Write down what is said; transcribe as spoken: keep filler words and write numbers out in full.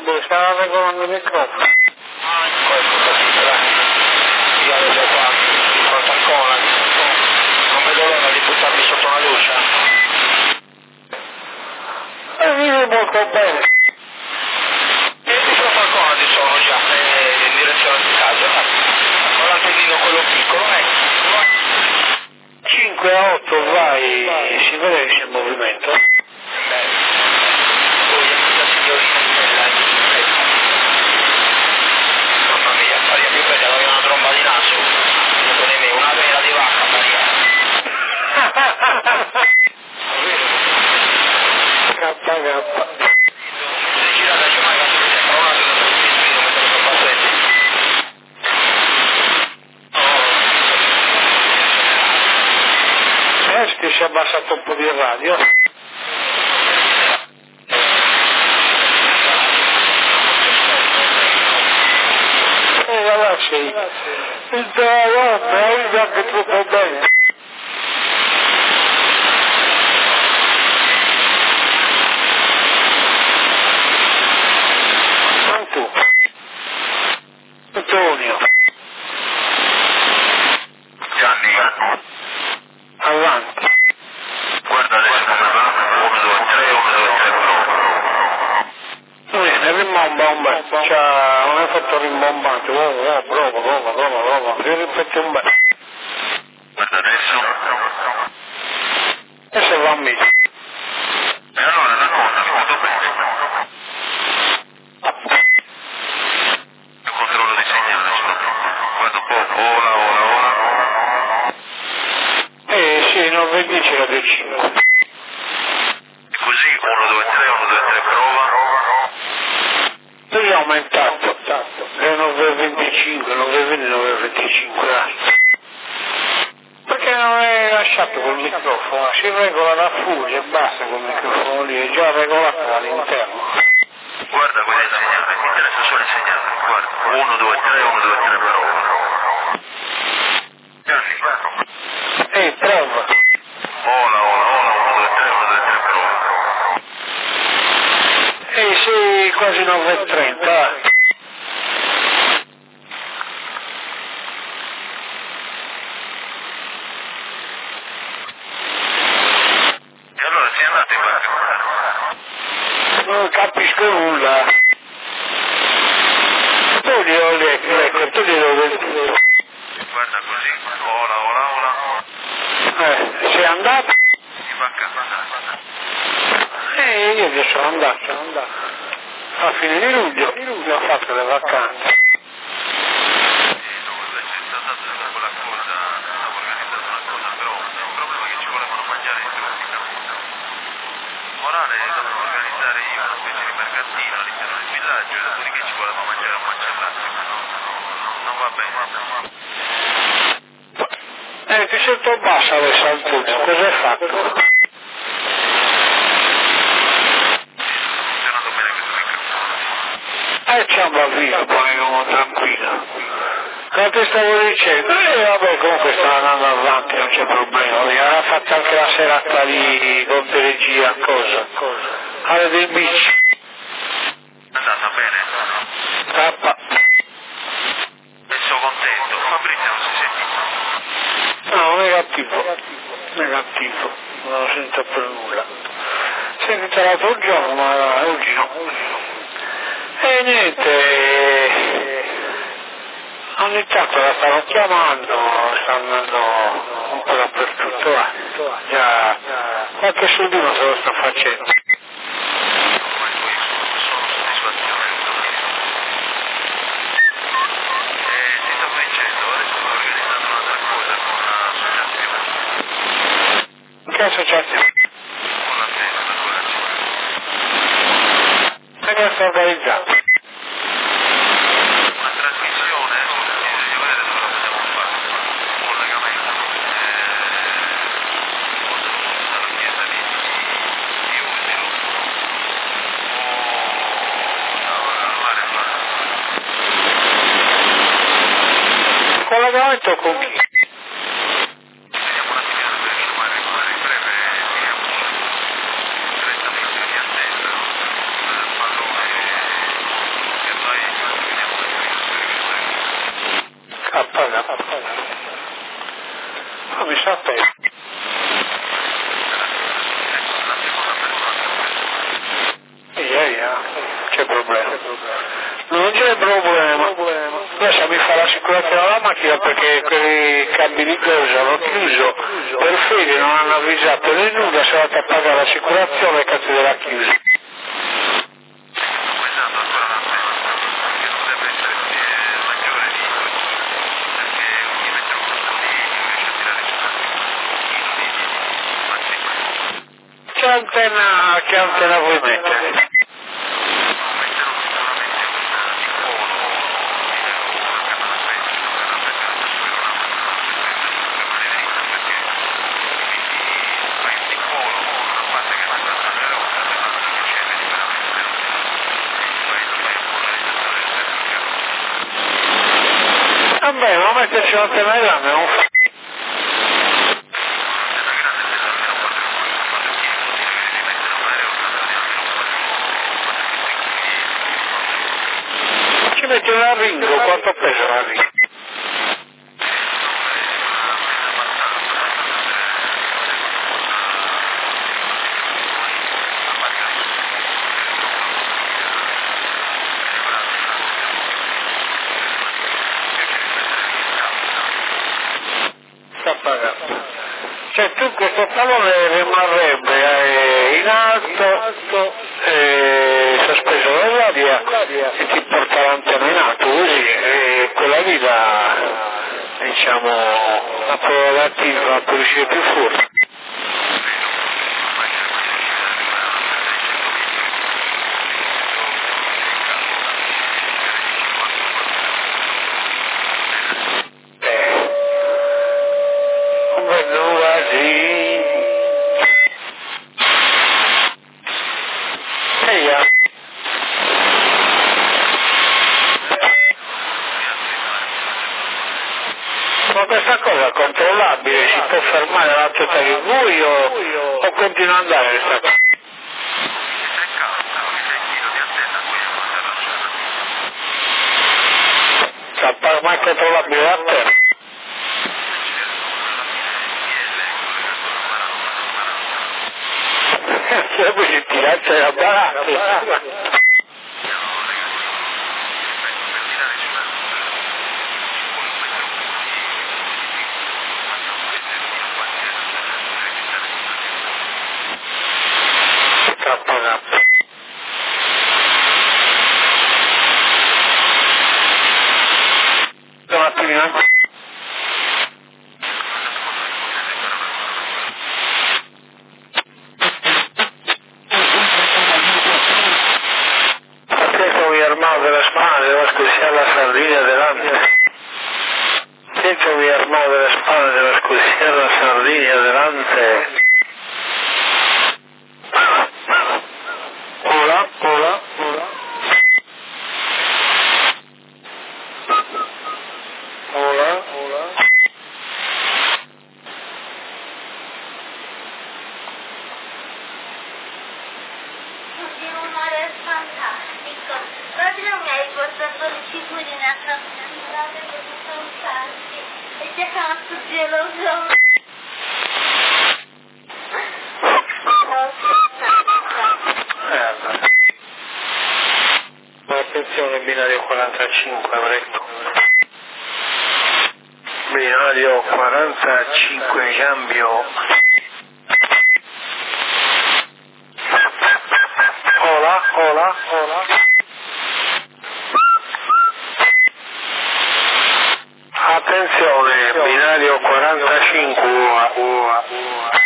boh, stava regolando il microfono. Ah, questo capito, dai. Io adesso qua, di fronte al Conan, non vedo l'ora di buttarmi sotto una luce. E vive molto bene. E di fronte al Conan ci sono già, eh, in direzione di casa. Con l'antennino quello piccolo, ecco. cinque a otto vai, si vede che c'è movimento. Beh, poi questa signorina in bella in bicicletta. Mamma mia, Maria più bella, aveva una tromba di naso. Secondo me, una vera di vacca, Maria. Cappa cappa. Si gira da giocare a tutti, sembra una cosa per il spirito mentre sono passetti. Eh, si è abbassato un po' di radio. E ragazzi, il telefono è anche troppo bene. Non tu. Antonio. Gianni, Avanti. guarda adesso come va. uno, due, tre, uno, due, tre, Bene, rimbomba un bel. Cioè, non è fatto rimbombante. Oh, oh, prova, prova, prova, prova. Io ripeti un bel. guarda adesso. E se va a me. E allora raccontami, quando pensi? Io controllo di segnale, guarda un po', ora, ora, ora. Eh sì, non vedi c'era del cinque. E così, uno, due, tre, uno, due, tre, prova. Lui è aumentato. È nove venticinque, nove venti, nove venticinque. Perché non è lasciato col microfono? Si regola da fuori e basta col microfono lì, è già regolato dall'interno. Guarda quello è il segnale, mi interessa solo il segnale. Guarda, uno, due, tre, uno, due, tre, prova. Gianni. Ehi, prova. Ola, ola, ola, uno, due, tre, uno, due, tre, prova. Ehi, sei quasi nove e trenta. E allora sei andato in barca? Non capisco nulla. Tu li ho letto, ecco, tu li ho letto. Guarda così, ola, ola, ola. Eh, sei andato? In vacanza. Eh, io che sono andato, sono andato. A fine di luglio, di luglio ho fatto le vacanze. Morale dovevo organizzare io una specie di mercatino all'interno del villaggio e dopodiché ci volevamo mangiare un macellato, ma no, non va bene. Eh, ti sento bassa adesso Antonio, cosa hai fatto? Sta funzionando bene questo microfono. Eh, c'è un bambino, poi uno tranquillo. Cosa ti stavo dicendo? Eh, vabbè, comunque sta andando avanti, non c'è problema. Aveva fatto anche la serata di conteregia, cosa? Alle del beach. È andata bene? Tappa. E sono contento. Fabrizio non si sente. No, negativo. Negativo. Non lo sento per nulla. Sentite l'altro giorno, ma oggi no. E niente. Ogni tanto la stanno chiamando, stanno andando un po' dappertutto, eh. Già, qualche soldino se lo sta facendo. Ormai poi sono solo soddisfazione. E ti stavo dicendo, adesso sto organizzando un'altra cosa con un'associazione. Che associazione? Con la stessa associazione. E che sta organizzando? Una trasmissione, voglio vedere dove la possiamo fare. Un collegamento. Cosa dalla chiesa di, di Usino. O al mare là. Collegamento con chi? Vediamo un attimino se riusciamo a regolare in breve. Finiamo direttamente di attesa. Il pallone l'assicurazione alla macchina perché quelli cabilitosi hanno chiuso, per fede non hanno avvisato né nulla, sono andati a pagare l'assicurazione e cazzo della chiusa. Che antenna, che antenna vuoi mettere? Vabbè, ma metterci un'antenna grande non fa. Ci metti una Ringo, quanto pesa la Ringo? Sta pagando. Cioè tu questo pallone rimarrebbe eh, in alto, eh, sospeso dall'aria e ti porta l'antenna in alto così e quella lì la, diciamo, la prerogativa per uscire più fuori. Ma questa cosa è controllabile, si può fermare l'altro tagliabuio o continua ad andare questa cosa? Ma è controllabile la terra? Se poi si tirate la baracca. La Sardegna delante. Senza mi armare le spalle della scusiera la Sardegna delante. Hola, hola, hola. Hola, hola. Un mare fantastico. Proprio non mi hai portato le figurine a camminare perché sono tanti e già sono tutti geloso. Eh, attenzione, binario quarantacinque, Brecco. Binario quarantacinque, cambio. Hola, hola, hola. Attenzione, binario quarantacinque.